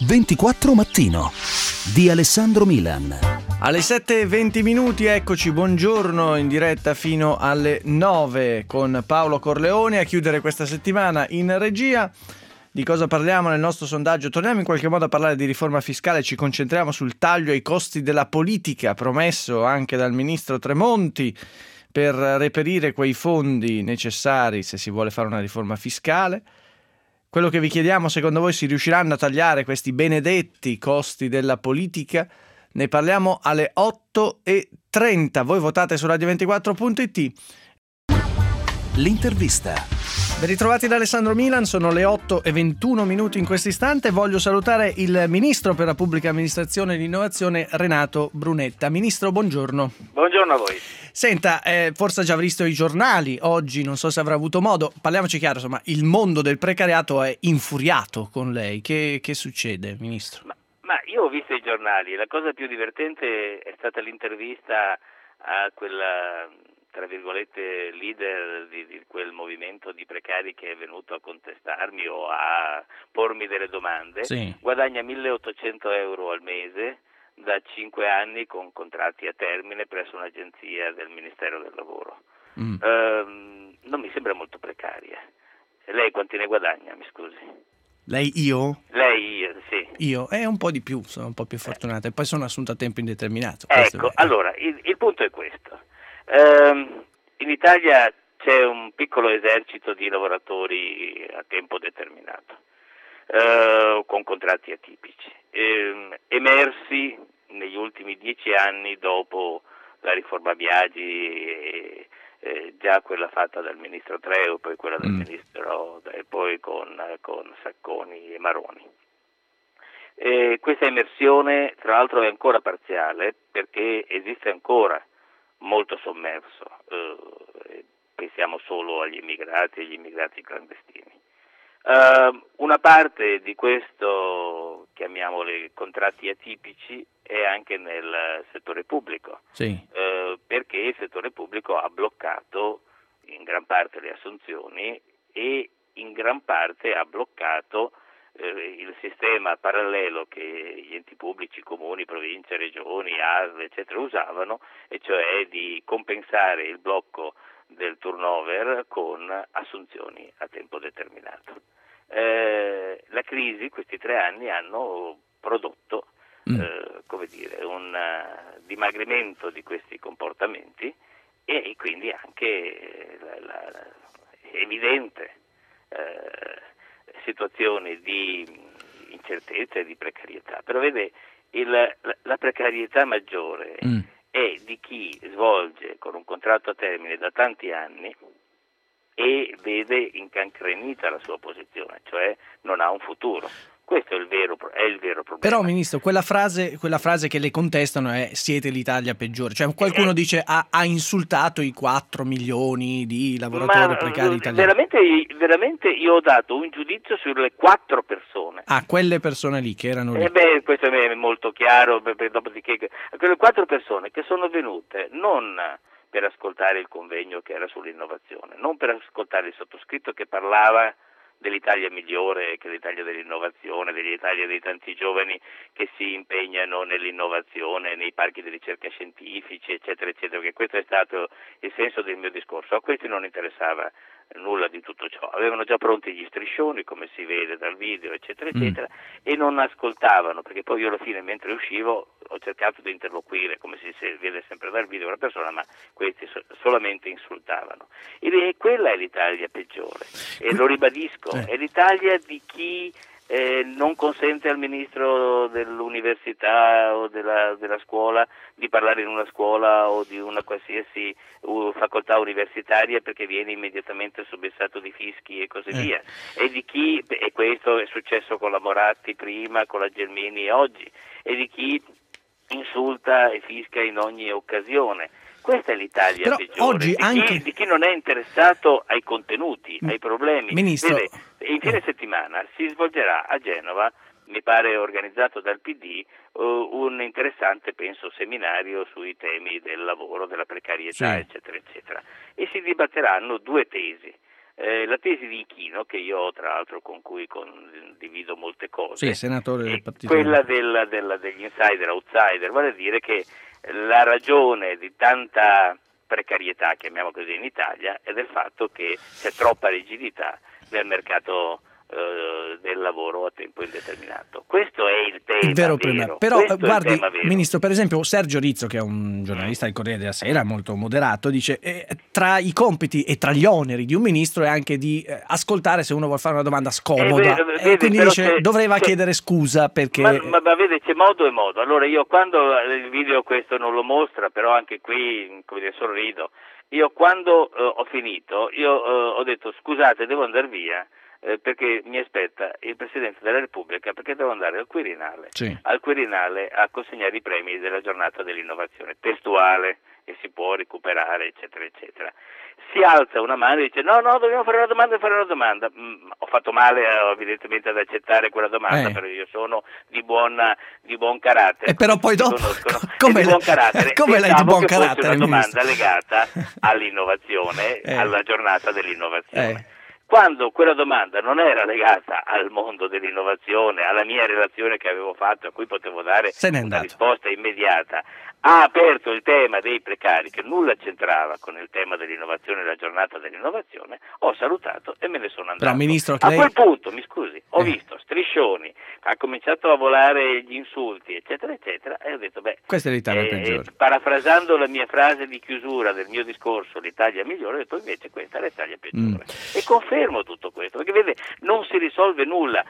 24 Mattino di Alessandro Milan. Alle 7:20 eccoci, buongiorno, in diretta fino alle 9 con Paolo Corleone a chiudere questa settimana in regia. Di cosa parliamo nel nostro sondaggio? Torniamo in qualche modo a parlare di riforma fiscale, ci concentriamo sul taglio ai costi della politica promesso anche dal ministro Tremonti per reperire quei fondi necessari se si vuole fare una riforma fiscale. Quello che vi chiediamo, secondo voi si riusciranno a tagliare questi benedetti costi della politica? Ne parliamo alle 8:30. Voi votate su radio24.it. L'intervista. Ben ritrovati da Alessandro Milan, sono le 8:21 in questo istante. Voglio salutare il Ministro per la Pubblica Amministrazione e l'Innovazione, Renato Brunetta. Ministro, buongiorno. Buongiorno a voi. Senta, forse ha già visto i giornali oggi, non so se avrà avuto modo. Parliamoci chiaro, insomma, il mondo del precariato è infuriato con lei. Che succede, Ministro? Ma io ho visto i giornali, la cosa più divertente è stata l'intervista a quella, tra virgolette, leader di quel movimento di precari che è venuto a contestarmi o a pormi delle domande. Sì. Guadagna 1.800 euro al mese da 5 anni con contratti a termine presso un'agenzia del Ministero del Lavoro. Non mi sembra molto precaria. Lei quanti ne guadagna, mi scusi? Lei, io? Lei, sì. Io? Un po' di più, sono un po' più fortunata e poi sono assunto a tempo indeterminato. Ecco, allora, il punto è questo. In Italia c'è un piccolo esercito di lavoratori a tempo determinato, con contratti atipici, emersi negli ultimi 10 anni dopo la riforma Biagi, già quella fatta dal ministro Treu, poi quella del ministro, e poi con Sacconi e Maroni. Questa emersione, tra l'altro, è ancora parziale perché esiste ancora molto sommerso. Pensiamo solo agli immigrati e agli immigrati clandestini. Una parte di questo, chiamiamoli contratti atipici, è anche nel settore pubblico, sì. Perché il settore pubblico ha bloccato in gran parte le assunzioni e in gran parte ha bloccato il sistema parallelo che gli enti pubblici, comuni, province, regioni, ASL, eccetera, usavano, e cioè di compensare il blocco del turnover con assunzioni a tempo determinato. La crisi, questi 3 anni, hanno prodotto un dimagrimento di questi comportamenti e quindi anche evidente situazioni di incertezza e di precarietà. Però vede, la precarietà maggiore è di chi svolge con un contratto a termine da tanti anni e vede incancrenita la sua posizione, cioè non ha un futuro. Questo è il vero problema. Però, Ministro, quella frase che le contestano è "siete l'Italia peggiore", cioè qualcuno dice ha insultato i 4 milioni di lavoratori precari italiani. Veramente io ho dato un giudizio sulle 4 persone. Quelle persone lì che erano lì. Questo è molto chiaro, dopodiché quelle 4 persone che sono venute non per ascoltare il convegno che era sull'innovazione, non per ascoltare il sottoscritto che parlava dell'Italia migliore, che è l'Italia dell'innovazione, dell'Italia dei tanti giovani che si impegnano nell'innovazione, nei parchi di ricerca scientifici, eccetera, eccetera, che questo è stato il senso del mio discorso. A questi non interessava nulla di tutto ciò, avevano già pronti gli striscioni, come si vede dal video, eccetera, eccetera, e non ascoltavano, perché poi io alla fine, mentre uscivo, ho cercato di interloquire, come si vede sempre dal video, una persona, ma questi solamente insultavano. E quella è l'Italia peggiore, e lo ribadisco, è l'Italia di chi non consente al ministro dell'università o della scuola di parlare in una scuola o di una qualsiasi facoltà universitaria perché viene immediatamente subissato di fischi e così via. E di chi, e questo è successo con la Moratti prima, con la Gelmini oggi, e di chi insulta e fischia in ogni occasione. Questa è l'Italia però peggiore, oggi di chi non è interessato ai contenuti, ai problemi. Ministro, Vede, in fine settimana si svolgerà a Genova, mi pare organizzato dal PD, un interessante, penso, seminario sui temi del lavoro, della precarietà, eccetera, eccetera. E si dibatteranno 2 tesi. la tesi di Ichino, che io tra l'altro con cui condivido molte cose, sì, senatore del partito, quella degli insider, outsider, vale a dire che la ragione di tanta precarietà, chiamiamo così, in Italia è del fatto che c'è troppa rigidità nel mercato del lavoro a tempo indeterminato. Questo è il tema il vero vero. problema. Però guardi, vero. Ministro, per esempio Sergio Rizzo, che è un giornalista del Corriere della Sera molto moderato, dice tra i compiti e tra gli oneri di un ministro è anche di ascoltare se uno vuole fare una domanda scomoda, e quindi dice doveva chiedere scusa perché... Ma vede, c'è modo e modo. Allora io quando il video questo non lo mostra, però anche qui, come dire, sorrido, io quando ho finito, ho detto scusate, devo andare via, perché mi aspetta il Presidente della Repubblica, perché devo andare al Quirinale, sì, a consegnare i premi della giornata dell'innovazione, testuale, e si può recuperare, eccetera, eccetera. Si alza una mano e dice no, dobbiamo fare una domanda. Ho fatto male evidentemente ad accettare quella domanda, però io sono di buon carattere. E però poi dopo, come lei di buon carattere? Una domanda ministro, legata all'innovazione, alla giornata dell'innovazione. Quando quella domanda non era legata al mondo dell'innovazione, alla mia relazione che avevo fatto, a cui potevo dare una risposta immediata, ha aperto il tema dei precari, che nulla c'entrava con il tema dell'innovazione e la giornata dell'innovazione, ho salutato e me ne sono andato. Però, Ministro, a quel punto, mi scusi, ho visto striscioni, ha cominciato a volare gli insulti, eccetera, eccetera, e ho detto, questa è l'Italia peggiore. Parafrasando la mia frase di chiusura del mio discorso, l'Italia migliore, ho detto invece questa è l'Italia peggiore. E confermo tutto questo, perché vede, non si risolve nulla.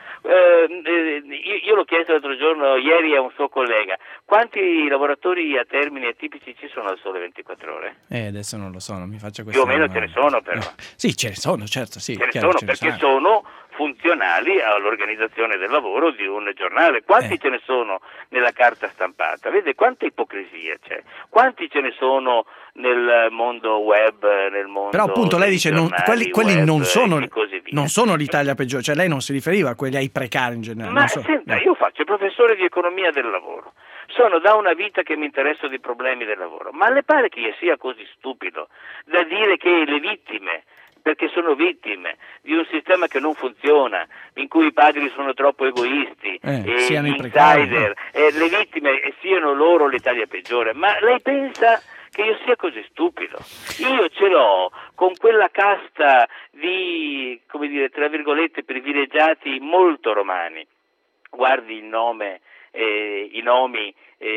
Io l'ho chiesto l'altro giorno, ieri, a un suo collega, quanti lavoratori a termini atipici ci sono al Sole 24 Ore? Adesso non lo so, non mi faccia questa più o meno ce ne sono, però. Sì, ce ne sono, certo, sì. Ce ne sono, perché sono funzionali all'organizzazione del lavoro di un giornale. Quanti ce ne sono nella carta stampata? Vede quanta ipocrisia c'è? Quanti ce ne sono nel mondo web, nel mondo... Però appunto lei dice quelli web, non sono l'Italia peggiore, cioè lei non si riferiva a quelli, ai precari in generale. Ma senta, io faccio il professore di economia del lavoro. Sono da una vita che mi interesso dei problemi del lavoro, ma le pare che io sia così stupido da dire che le vittime, perché sono vittime di un sistema che non funziona, in cui i padri sono troppo egoisti, siano gli insider, le vittime siano loro l'Italia peggiore? Ma lei pensa che io sia così stupido? Io ce l'ho con quella casta di, come dire, tra virgolette, privilegiati molto romani. Guardi il nome, i nomi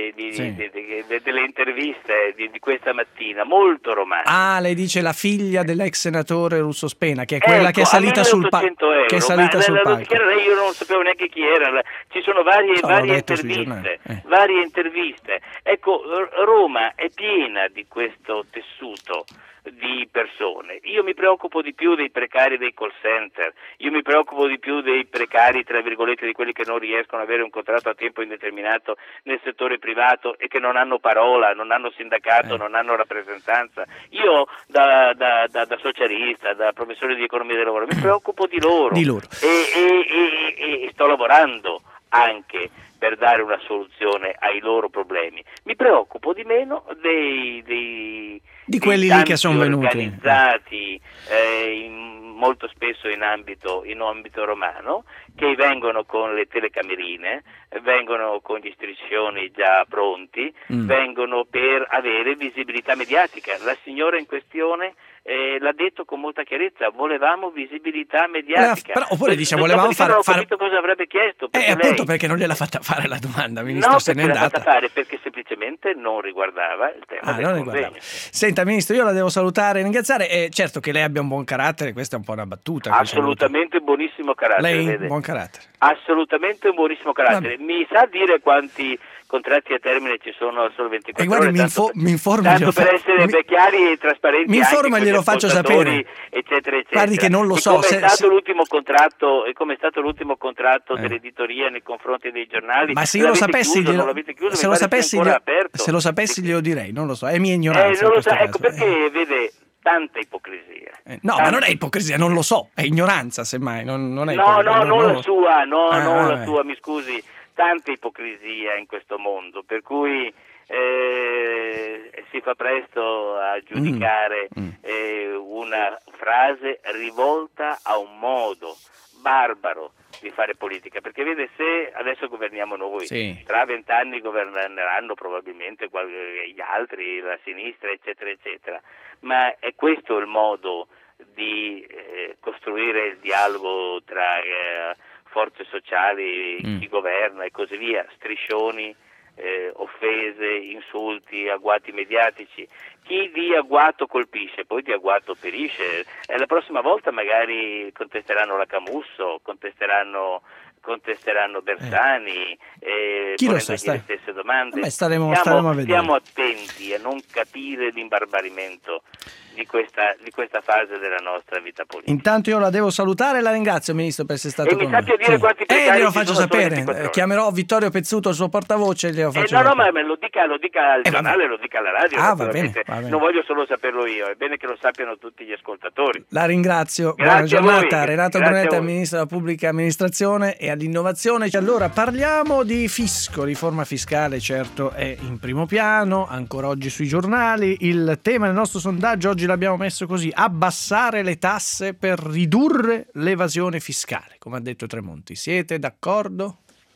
delle interviste di questa mattina, molto romane. Ah, lei dice la figlia dell'ex senatore Russo Spena, che è quella che è salita sul palco. Io non sapevo neanche chi era. Ci sono varie interviste. Ecco, Roma è piena di questo tessuto di persone. Io mi preoccupo di più dei precari dei call center, io mi preoccupo di più dei precari, tra virgolette, di quelli che non riescono ad avere un contratto a tempo indeterminato nel settore privato e che non hanno parola, non hanno sindacato, non hanno rappresentanza. Io da socialista, da professore di economia del lavoro, mi preoccupo di loro. E sto lavorando anche per dare una soluzione ai loro problemi. Mi preoccupo di meno di quelli lì che sono venuti organizzati molto spesso in ambito romano, che vengono con le telecamerine, vengono con gli striscioni già pronti, vengono per avere visibilità mediatica. La signora in questione l'ha detto con molta chiarezza, volevamo visibilità mediatica. Però oppure dice volevamo fare... Non ho capito cosa avrebbe chiesto. Appunto perché non gliel'ha fatta fare la domanda, Ministro, se n'è andata. No, perché l'ha fatta fare perché semplicemente non riguardava il tema del convegno. Senta, Ministro, io la devo salutare e ringraziare. È certo che lei abbia un buon carattere, questa è un po' una battuta. Assolutamente buonissimo carattere. Lei vede? Buon carattere. Assolutamente un buonissimo carattere. Mi sa dire quanti contratti a termine ci sono al Sole 24 Ore? Mi informa, tanto per essere chiari e trasparenti. Mi informa, glielo faccio sapere. Eccetera, eccetera. Guardi che non lo so. Come è stato l'ultimo contratto dell'editoria nei confronti dei giornali? Ma se io lo sapessi, se lo sapessi glielo direi, non lo so, è mia ignoranza. Non lo so, ecco perché vede tanta ipocrisia. Ma non è ipocrisia, non lo so, è ignoranza semmai, non è non la sua, mi scusi, tanta ipocrisia in questo mondo, per cui si fa presto a giudicare una frase rivolta a un modo barbaro di fare politica, perché vede, se adesso governiamo noi, tra 20 anni governeranno probabilmente gli altri, la sinistra, eccetera eccetera, ma è questo il modo di costruire il dialogo tra forze sociali, chi governa e così via, striscioni, offese, insulti, agguati mediatici. Chi di agguato colpisce, poi di agguato perisce. La prossima volta magari contesteranno la Camusso, contesteranno Bersani, chi lo sa, le stesse domande. Staremo a vedere. Stiamo attenti a non capire l'imbarbarimento di questa fase della nostra vita politica. Intanto io la devo salutare e la ringrazio, Ministro, per essere stato con noi. E mi sappia dire quanti precari glielo faccio sapere. Chiamerò Vittorio Pezzuto, il suo portavoce, e glielo faccio no, ma me lo dica al giornale, lo dica alla radio. Va bene. Non voglio solo saperlo io, è bene che lo sappiano tutti gli ascoltatori. La ringrazio. Buona giornata. Renato Brunetta, Ministro della Pubblica Amministrazione e all'Innovazione. Allora, parliamo di fisco, riforma fiscale, certo, è in primo piano, ancora oggi sui giornali. Il tema del nostro sondaggio oggi l'abbiamo messo così: abbassare le tasse per ridurre l'evasione fiscale, come ha detto Tremonti. Siete d'accordo?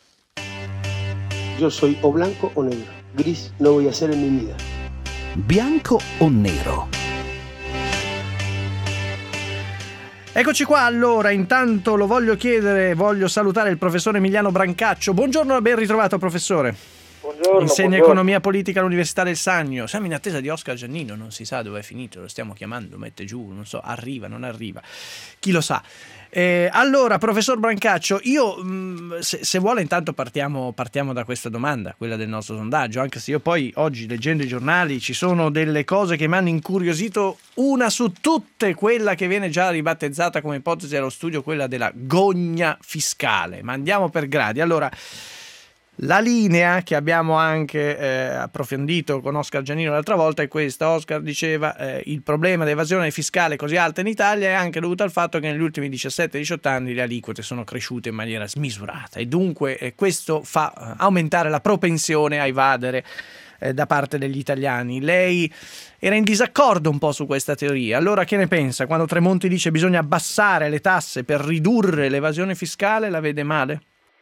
Yo soy o blanco o negro. Gris no voy a hacer en mi vida. Bianco o nero? Eccoci qua, allora, intanto voglio salutare il professore Emiliano Brancaccio. Buongiorno e ben ritrovato, professore. Buongiorno. Insegna economia politica all'Università del Sannio. Siamo in attesa di Oscar Giannino, non si sa dove è finito, lo stiamo chiamando, mette giù, non so, arriva, non arriva, chi lo sa. Allora, professor Brancaccio, io se vuole intanto partiamo da questa domanda, quella del nostro sondaggio, anche se io poi oggi, leggendo i giornali, ci sono delle cose che mi hanno incuriosito, una su tutte, quella che viene già ribattezzata come ipotesi allo studio, quella della gogna fiscale. Ma andiamo per gradi. Allora, la linea che abbiamo anche approfondito con Oscar Giannino l'altra volta è questa. Oscar diceva il problema dell'evasione fiscale così alta in Italia è anche dovuto al fatto che negli ultimi 17-18 anni le aliquote sono cresciute in maniera smisurata e dunque questo fa aumentare la propensione a evadere da parte degli italiani. Lei era in disaccordo un po' su questa teoria. Allora che ne pensa? Quando Tremonti dice bisogna abbassare le tasse per ridurre l'evasione fiscale, la vede male?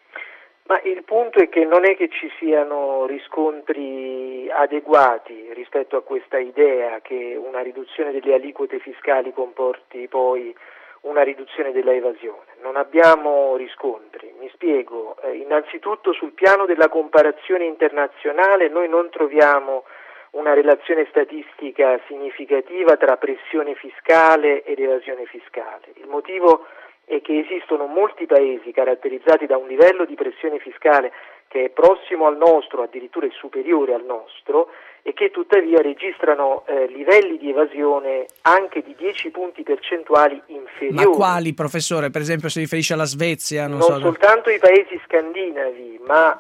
Ma il punto è che non è che ci siano riscontri adeguati rispetto a questa idea che una riduzione delle aliquote fiscali comporti poi una riduzione della evasione. Non abbiamo riscontri. Mi spiego. Innanzitutto sul piano della comparazione internazionale noi non troviamo una relazione statistica significativa tra pressione fiscale ed evasione fiscale. Il motivo è che esistono molti paesi caratterizzati da un livello di pressione fiscale che è prossimo al nostro, addirittura è superiore al nostro, e che tuttavia registrano livelli di evasione anche di 10 punti percentuali inferiori. Ma quali, professore? Per esempio si riferisce alla Svezia? Non soltanto i paesi scandinavi, ma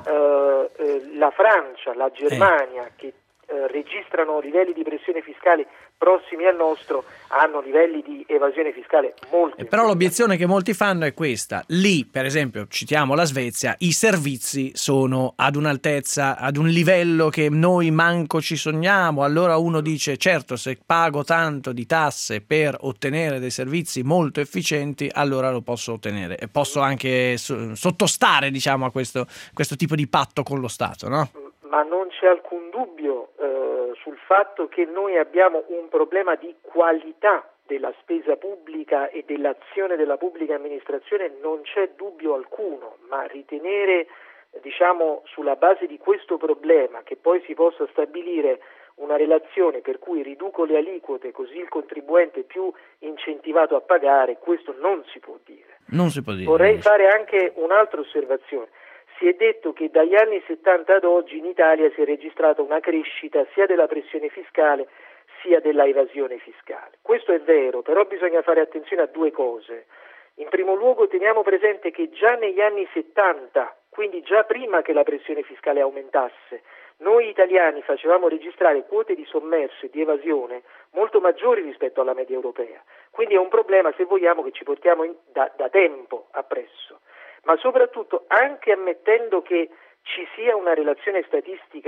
la Francia, la Germania, che registrano livelli di pressione fiscale prossimi al nostro, hanno livelli di evasione fiscale molto però l'obiezione che molti fanno è questa: lì, per esempio, citiamo la Svezia, i servizi sono ad un'altezza, ad un livello che noi manco ci sogniamo. Allora uno dice, certo, se pago tanto di tasse per ottenere dei servizi molto efficienti, allora lo posso ottenere e posso anche sottostare, diciamo, a questo tipo di patto con lo Stato, no? Ma non c'è alcun dubbio sul fatto che noi abbiamo un problema di qualità della spesa pubblica e dell'azione della pubblica amministrazione, non c'è dubbio alcuno, ma ritenere, diciamo, sulla base di questo problema che poi si possa stabilire una relazione per cui riduco le aliquote così il contribuente è più incentivato a pagare, questo non si può dire. Non si può dire. Vorrei fare anche un'altra osservazione. Si è detto che dagli anni 70 ad oggi in Italia si è registrata una crescita sia della pressione fiscale sia della evasione fiscale. Questo è vero, però bisogna fare attenzione a due cose. In primo luogo teniamo presente che già negli anni 70, quindi già prima che la pressione fiscale aumentasse, noi italiani facevamo registrare quote di sommerso e di evasione molto maggiori rispetto alla media europea. Quindi è un problema, se vogliamo, che ci portiamo da tempo appresso. Ma soprattutto, anche ammettendo che ci sia una relazione statistica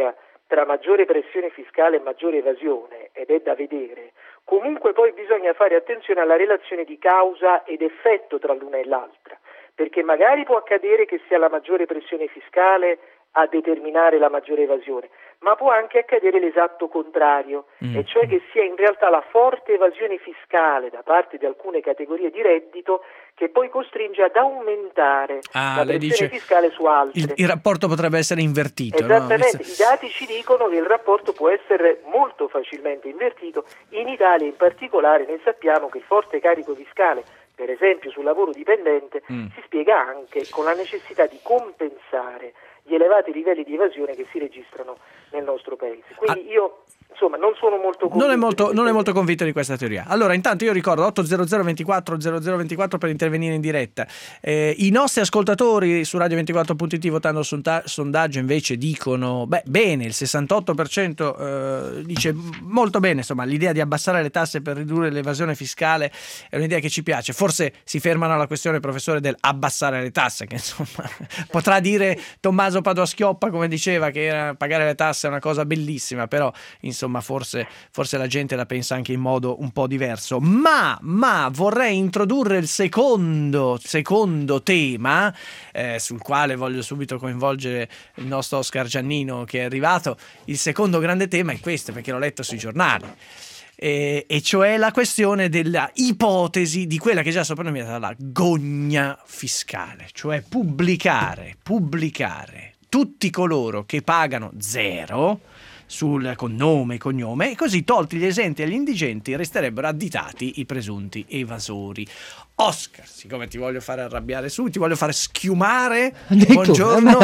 tra maggiore pressione fiscale e maggiore evasione, ed è da vedere, comunque poi bisogna fare attenzione alla relazione di causa ed effetto tra l'una e l'altra, perché magari può accadere che sia la maggiore pressione fiscale a determinare la maggiore evasione, ma può anche accadere l'esatto contrario, e cioè che sia in realtà la forte evasione fiscale da parte di alcune categorie di reddito che poi costringe ad aumentare la pressione fiscale su altre. Il rapporto potrebbe essere invertito. Esattamente, no? I dati ci dicono che il rapporto può essere molto facilmente invertito. In Italia in particolare noi sappiamo che il forte carico fiscale, per esempio sul lavoro dipendente, si spiega anche con la necessità di compensare gli elevati livelli di evasione che si registrano nel nostro paese. Quindi io non sono molto convinto. Non è molto convinto di questa teoria. Allora, intanto io ricordo 800 24 0024 per intervenire in diretta. I nostri ascoltatori su Radio24.it votando il sondaggio invece dicono bene, il 68% dice molto bene, insomma, l'idea di abbassare le tasse per ridurre l'evasione fiscale è un'idea che ci piace. Forse si fermano alla questione, professore, del abbassare le tasse, che insomma potrà dire Tommaso Padoa-Schioppa, come diceva, che pagare le tasse è una cosa bellissima, però insomma forse la gente la pensa anche in modo un po' diverso. Ma vorrei introdurre il secondo tema, sul quale voglio subito coinvolgere il nostro Oscar Giannino, che è arrivato. Il secondo grande tema è questo, perché l'ho letto sui giornali, e cioè la questione della ipotesi di quella che è già soprannominata la gogna fiscale, cioè pubblicare tutti coloro che pagano zero con nome e cognome, e così, tolti gli esenti agli indigenti, resterebbero additati i presunti evasori. Oscar, siccome ti voglio fare arrabbiare ti voglio fare schiumare. Buongiorno.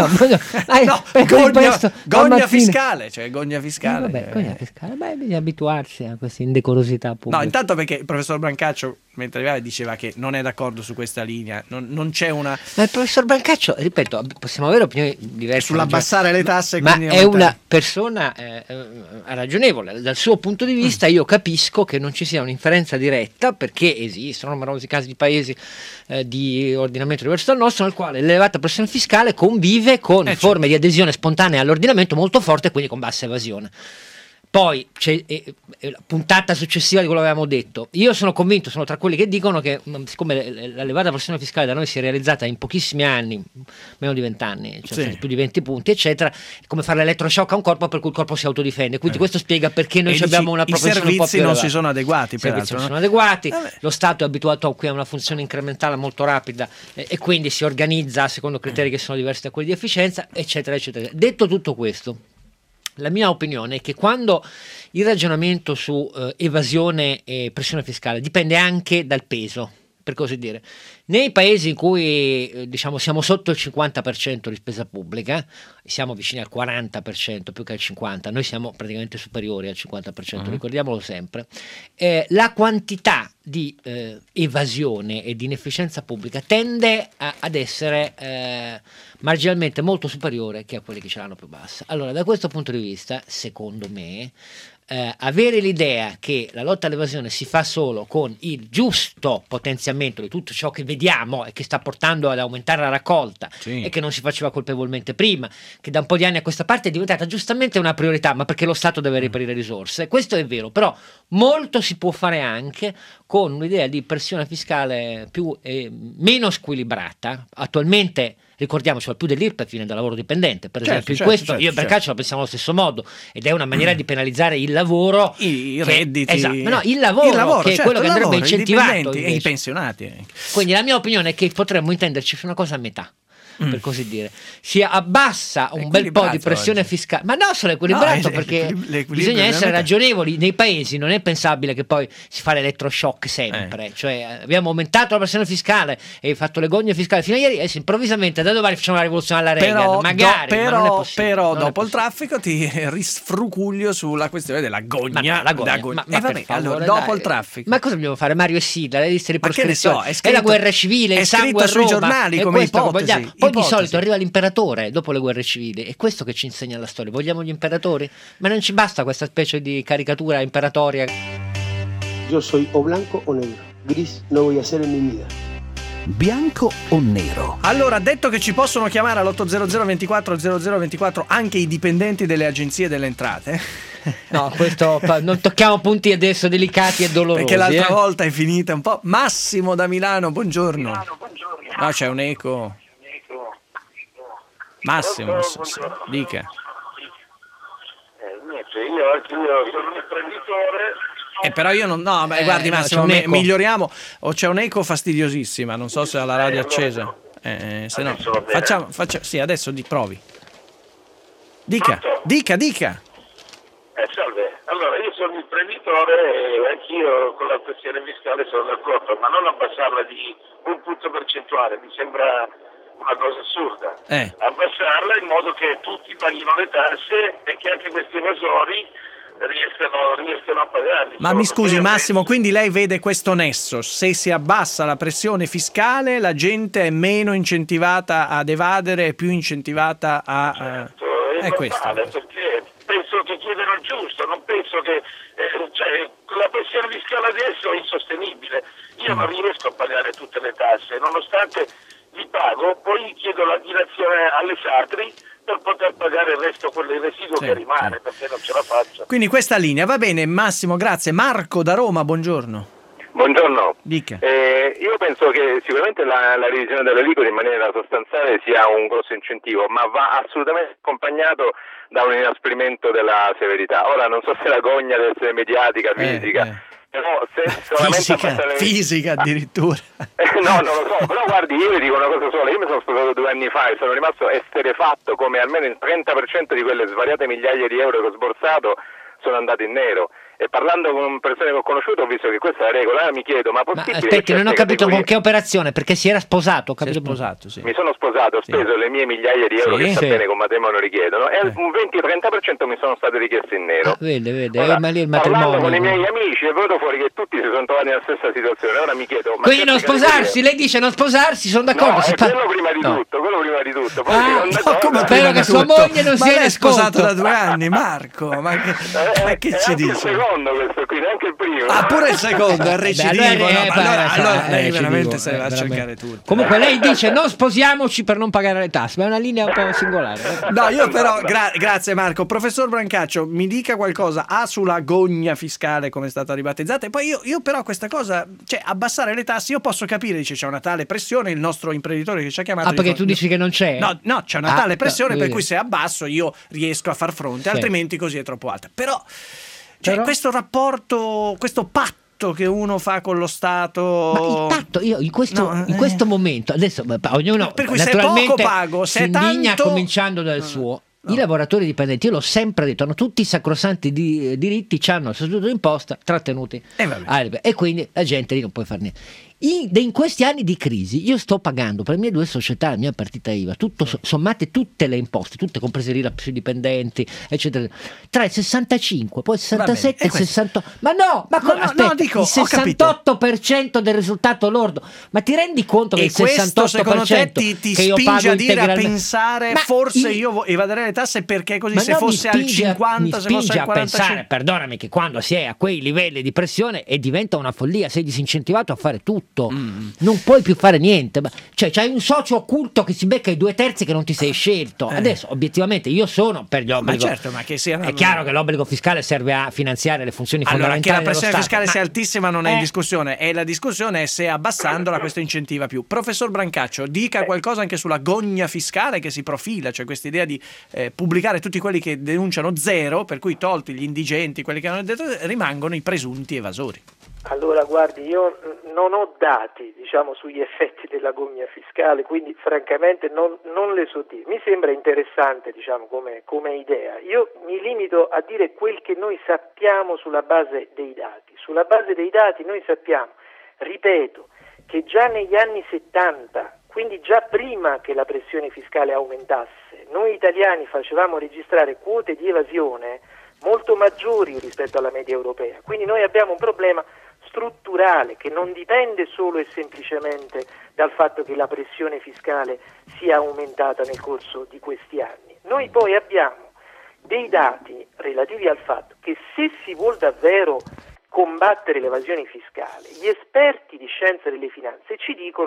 Gogna fiscale, cioè gogna fiscale. Gogna fiscale. Bisogna abituarsi a questa indecorosità pubblica. No, intanto perché il professor Brancaccio, mentre arrivava, diceva che non è d'accordo su questa linea, non c'è una. Ma il professor Brancaccio, ripeto, possiamo avere opinioni diverse sull'abbassare le tasse, ma è una persona ragionevole. Dal suo punto di vista io capisco che non ci sia un'inferenza diretta, perché esistono numerosi casi di paesi di ordinamento diverso dal nostro, nel quale l'elevata pressione fiscale convive con forme di adesione spontanea all'ordinamento molto forte, quindi con bassa evasione. Poi c'è la puntata successiva di quello che avevamo detto. Io sono convinto, sono tra quelli che dicono che siccome la levata pressione fiscale da noi si è realizzata in pochissimi anni, meno di 20 anni, cioè più di 20 punti eccetera, è come fare l'elettroshock a un corpo per cui il corpo si autodifende. Quindi questo spiega perché noi abbiamo una propensione un po' più elevata. I servizi non si sono adeguati, peraltro, non sono adeguati. Lo Stato è abituato qui a una funzione incrementale molto rapida, e quindi si organizza secondo criteri che sono diversi da quelli di efficienza, eccetera eccetera. Detto tutto questo, la mia opinione è che quando il ragionamento su evasione e pressione fiscale dipende anche dal peso, per così dire, nei paesi in cui siamo sotto il 50% di spesa pubblica, siamo vicini al 40% più che al 50%, noi siamo praticamente superiori al 50%, ricordiamolo sempre, la quantità di evasione e di inefficienza pubblica tende ad essere marginalmente molto superiore che a quelli che ce l'hanno più bassa. Allora, da questo punto di vista, secondo me, avere l'idea che la lotta all'evasione si fa solo con il giusto potenziamento di tutto ciò che vediamo e che sta portando ad aumentare la raccolta, e che non si faceva colpevolmente prima, che da un po' di anni a questa parte è diventata giustamente una priorità, ma perché lo Stato deve reperire risorse, questo è vero, però molto si può fare anche con un'idea di pressione fiscale meno squilibrata. Attualmente, ricordiamoci, al più dell'IRPEF viene dal lavoro dipendente, per esempio. Io e Brancaccio la pensiamo allo stesso modo, ed è una maniera di penalizzare il lavoro, i redditi, il lavoro che è quello che andrebbe incentivato, e i pensionati. Quindi la mia opinione è che potremmo intenderci su una cosa a metà, per così dire. Si abbassa un bel po' di pressione fiscale, ma no, sono equilibrato, perché bisogna essere ragionevoli. Nei paesi non è pensabile che poi si fa l'elettroshock sempre, cioè abbiamo aumentato la pressione fiscale e fatto le gogne fiscali fino a ieri, e improvvisamente da domani facciamo la rivoluzione alla Reagan, magari, ma non è possibile. Però dopo il traffico ti risfrucuglio sulla questione della gogna. Dopo il traffico, ma cosa dobbiamo fare? Mario e Silla, le liste di proscrizione, è la guerra civile, il sangue a sui Roma, giornali come ipotesi. Poi di solito arriva l'imperatore dopo le guerre civili, è questo che ci insegna la storia. Vogliamo gli imperatori? Ma non ci basta questa specie di caricatura imperatoria. Yo soy o blanco o negro. Gris no voy a ser en mi vida. bianco o nero? Allora, detto che ci possono chiamare all'800 24 0024 anche i dipendenti delle agenzie delle entrate. No, questo non tocchiamo punti adesso delicati e dolorosi. Perché l'altra volta è finita un po'. Massimo da Milano, buongiorno. No, c'è un eco. Massimo, dica. Niente, io sono un imprenditore. Però io non. No, guardi, Massimo, miglioriamo. O c'è un'eco fastidiosissima. Non so se ha la radio accesa. Se no, facciamo. Sì, adesso provi. Dica. Salve. Allora, io sono imprenditore e anch'io con la pressione fiscale sono d'accordo, ma non abbassarla di un punto percentuale, mi sembra una cosa assurda. Abbassarla in modo che tutti paghino le tasse e che anche questi evasori riescano a pagarli. Ma mi scusi Massimo, quindi lei vede questo nesso: se si abbassa la pressione fiscale la gente è meno incentivata ad evadere e più incentivata a... Certo, è questo. Perché penso che chiedano il giusto, non penso che la pressione fiscale adesso è insostenibile. Io non riesco a pagare tutte le tasse, nonostante li pago, poi chiedo la dilazione alle SACRI per poter pagare il resto, il residuo che rimane, perché non ce la faccio. Quindi questa linea va bene, Massimo, grazie. Marco da Roma, buongiorno. Buongiorno. Dica. Io penso che sicuramente la revisione delle aliquote in maniera sostanziale sia un grosso incentivo, ma va assolutamente accompagnato da un inasprimento della severità. Ora non so se la gogna deve essere mediatica, fisica, però se solamente fisica addirittura. No, non lo so, però guardi, io vi dico una cosa sola: io mi sono sposato 2 anni fa e sono rimasto esterrefatto come almeno il 30% di quelle svariate migliaia di euro che ho sborsato sono andati in nero. E parlando con persone che ho conosciuto ho visto che questa è la regola. Allora mi chiedo, ma possibile? Ma aspetti, non ho capito con che operazione, perché si era sposato, capito? Sposato, sì. Mi sono sposato, ho speso le mie migliaia di euro che sta bene con matrimonio richiedono, e un 20-30% mi sono stati richiesti in nero. Vede, ora, ma lì il parlando matrimonio. con i miei amici è venuto fuori che tutti si sono trovati nella stessa situazione. Ora mi chiedo, ma quindi non sposarsi, lei dice non sposarsi, sono d'accordo. No, quello prima di tutto. Poi spero che sua moglie non sia in sposato da 2 anni, Marco. Ma che ci dice? Il secondo questo qui, neanche il primo. Pure il secondo è recidivo. Allora lei veramente se va a cercare tutto. Comunque lei dice non sposiamoci per non pagare le tasse, ma è una linea un po' singolare. No, io però grazie Marco. Professor Brancaccio, mi dica qualcosa sulla gogna fiscale, come è stata ribattezzata. E poi io però questa cosa, cioè abbassare le tasse, io posso capire, dice c'è una tale pressione, il nostro imprenditore che ci ha chiamato. Perché tu dici che non c'è? No, c'è una tale pressione per cui se abbasso io riesco a far fronte, altrimenti così è troppo alta. Però questo rapporto, questo patto che uno fa con lo Stato. Ma il patto, io in questo momento, adesso ognuno per cui naturalmente se poco pago, si indigna cominciando dal suo. I lavoratori dipendenti, io l'ho sempre detto, hanno tutti i sacrosanti diritti, hanno il statuto d'imposta, trattenuti. E quindi la gente lì non può fare niente. In questi anni di crisi io sto pagando per le mie 2 società, la mia partita IVA, sommate tutte le imposte, tutte comprese l'IRAP sui dipendenti, eccetera, tra il 65, poi il 67 e il 68. Ma dico, il 68% del risultato lordo. Ma ti rendi conto che il 68% secondo te ti che io spinge pago a dire, a pensare forse io evaderei le tasse perché così se fosse al 50, se fosse al 45. Pensare, perdonami, che quando si è a quei livelli di pressione diventa una follia, sei disincentivato a fare tutto. Non puoi più fare niente, cioè c'hai un socio occulto che si becca i 2/3 che non ti sei scelto. Adesso obiettivamente io sono per gli obblighi. È chiaro che l'obbligo fiscale serve a finanziare le funzioni fondamentali. Che la pressione fiscale sia altissima non è in discussione, e la discussione è se abbassandola questo incentiva più. Professor Brancaccio, dica qualcosa anche sulla gogna fiscale che si profila, cioè questa idea di pubblicare tutti quelli che denunciano zero, per cui tolti gli indigenti, quelli che hanno detto, rimangono i presunti evasori. Allora, guardi, io non ho dati, sugli effetti della gogna fiscale, quindi francamente non le so dire. Mi sembra interessante, come idea. Io mi limito a dire quel che noi sappiamo sulla base dei dati. Sulla base dei dati noi sappiamo, ripeto, che già negli anni 70, quindi già prima che la pressione fiscale aumentasse, noi italiani facevamo registrare quote di evasione molto maggiori rispetto alla media europea. Quindi noi abbiamo un problema strutturale che non dipende solo e semplicemente dal fatto che la pressione fiscale sia aumentata nel corso di questi anni. Noi poi abbiamo dei dati relativi al fatto che se si vuol davvero combattere l'evasione fiscale, gli esperti di scienza delle finanze ci dicono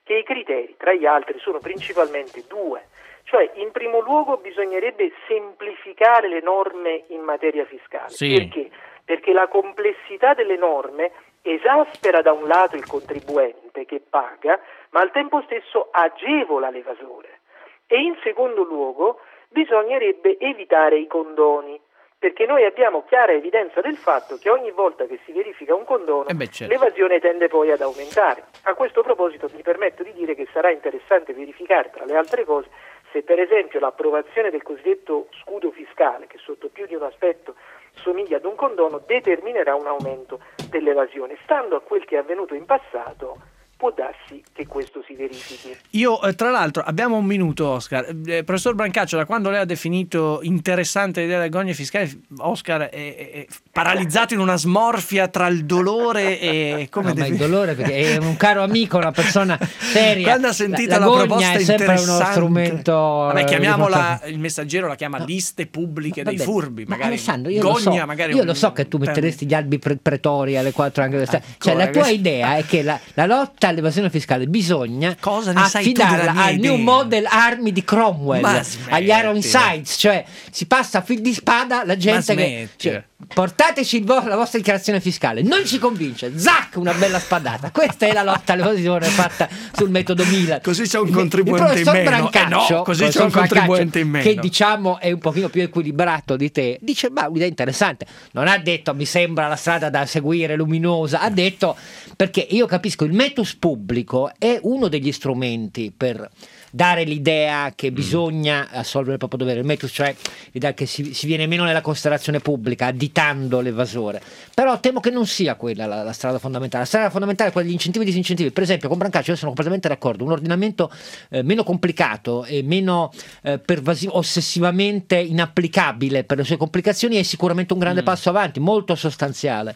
che i criteri, tra gli altri, sono principalmente due. Cioè, in primo luogo bisognerebbe semplificare le norme in materia fiscale. Sì. Perché? Perché la complessità delle norme esaspera da un lato il contribuente che paga, ma al tempo stesso agevola l'evasore. E in secondo luogo bisognerebbe evitare i condoni, perché noi abbiamo chiara evidenza del fatto che ogni volta che si verifica un condono certo, l'evasione tende poi ad aumentare. A questo proposito mi permetto di dire che sarà interessante verificare, tra le altre cose, se per esempio l'approvazione del cosiddetto scudo fiscale, che sotto più di un aspetto somiglia ad un condono, determinerà un aumento dell'evasione. Stando a quel che è avvenuto in passato, può darsi che questo si verifichi. Io, tra l'altro, abbiamo un minuto, Oscar. Professor Brancaccio, da quando lei ha definito interessante l'idea delle gogne fiscali, Oscar è paralizzato in una smorfia tra il dolore e... Ma il dolore, perché è un caro amico, una persona seria. Quando ha sentito la gogna proposta è sempre interessante, uno strumento... Vabbè, chiamiamola, il Messaggero la chiama liste pubbliche dei furbi. Ma magari Alessandro, io gogna, lo so, magari io lo so che tu metteresti gli albi pretori alle 4 anche d'estate. Cioè, la tua idea è che la lotta all'evasione fiscale bisogna affidarla al New Model Army di Cromwell, agli Ironsides, cioè si passa a fil di spada la gente che... Cioè, portateci la vostra dichiarazione fiscale, non ci convince, zac, una bella spadata. Questa è la lotta all'evasione fatta sul metodo Milan. Così c'è un contribuente in meno. No, così c'è un contribuente in meno, che diciamo è un pochino più equilibrato di te. Dice, ma un'idea interessante. Non ha detto mi sembra la strada da seguire luminosa, ha detto, perché io capisco, il metus pubblico è uno degli strumenti per dare l'idea che bisogna assolvere il proprio dovere, il metus, cioè l'idea che si viene meno nella considerazione pubblica additando l'evasore. Però temo che non sia quella la strada fondamentale. La strada fondamentale è quella degli incentivi e disincentivi. Per esempio, con Brancaccio io sono completamente d'accordo, un ordinamento meno complicato e meno pervasivo, ossessivamente inapplicabile per le sue complicazioni è sicuramente un grande passo avanti, molto sostanziale.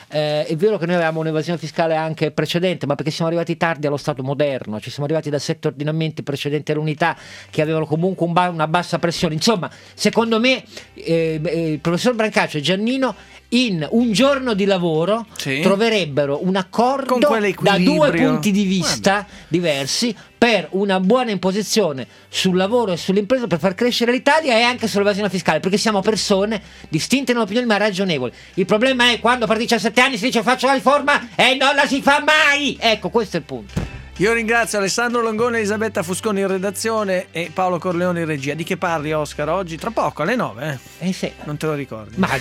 È vero che noi avevamo un'evasione fiscale anche precedente, ma perché siamo arrivati tardi allo Stato moderno, ci siamo arrivati da 7 ordinamenti precedenti all'unità che avevano comunque una bassa pressione. Insomma, secondo me il professor Brancaccio e Giannino in un giorno di lavoro troverebbero un accordo da due punti di vista diversi per una buona imposizione sul lavoro e sull'impresa, per far crescere l'Italia e anche sull'evasione fiscale, perché siamo persone distinte nell'opinione ma ragionevoli. Il problema è quando per 17 anni si dice faccio la riforma e non la si fa mai. Ecco, questo è il punto. Io ringrazio Alessandro Longone, Elisabetta Fusconi in redazione e Paolo Corleone in regia. Di che parli, Oscar, oggi? Tra poco, alle 9? Sì. Non te lo ricordi? Ma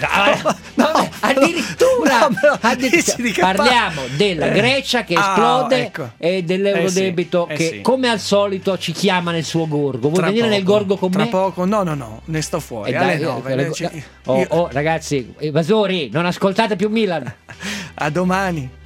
addirittura, parliamo della Grecia che esplode e dell'eurodebito che come al solito ci chiama nel suo gorgo. Vuoi venire nel gorgo con me? Tra poco, no, ne sto fuori. Alle 9. Ragazzi, evasori, non ascoltate più Milan. A domani.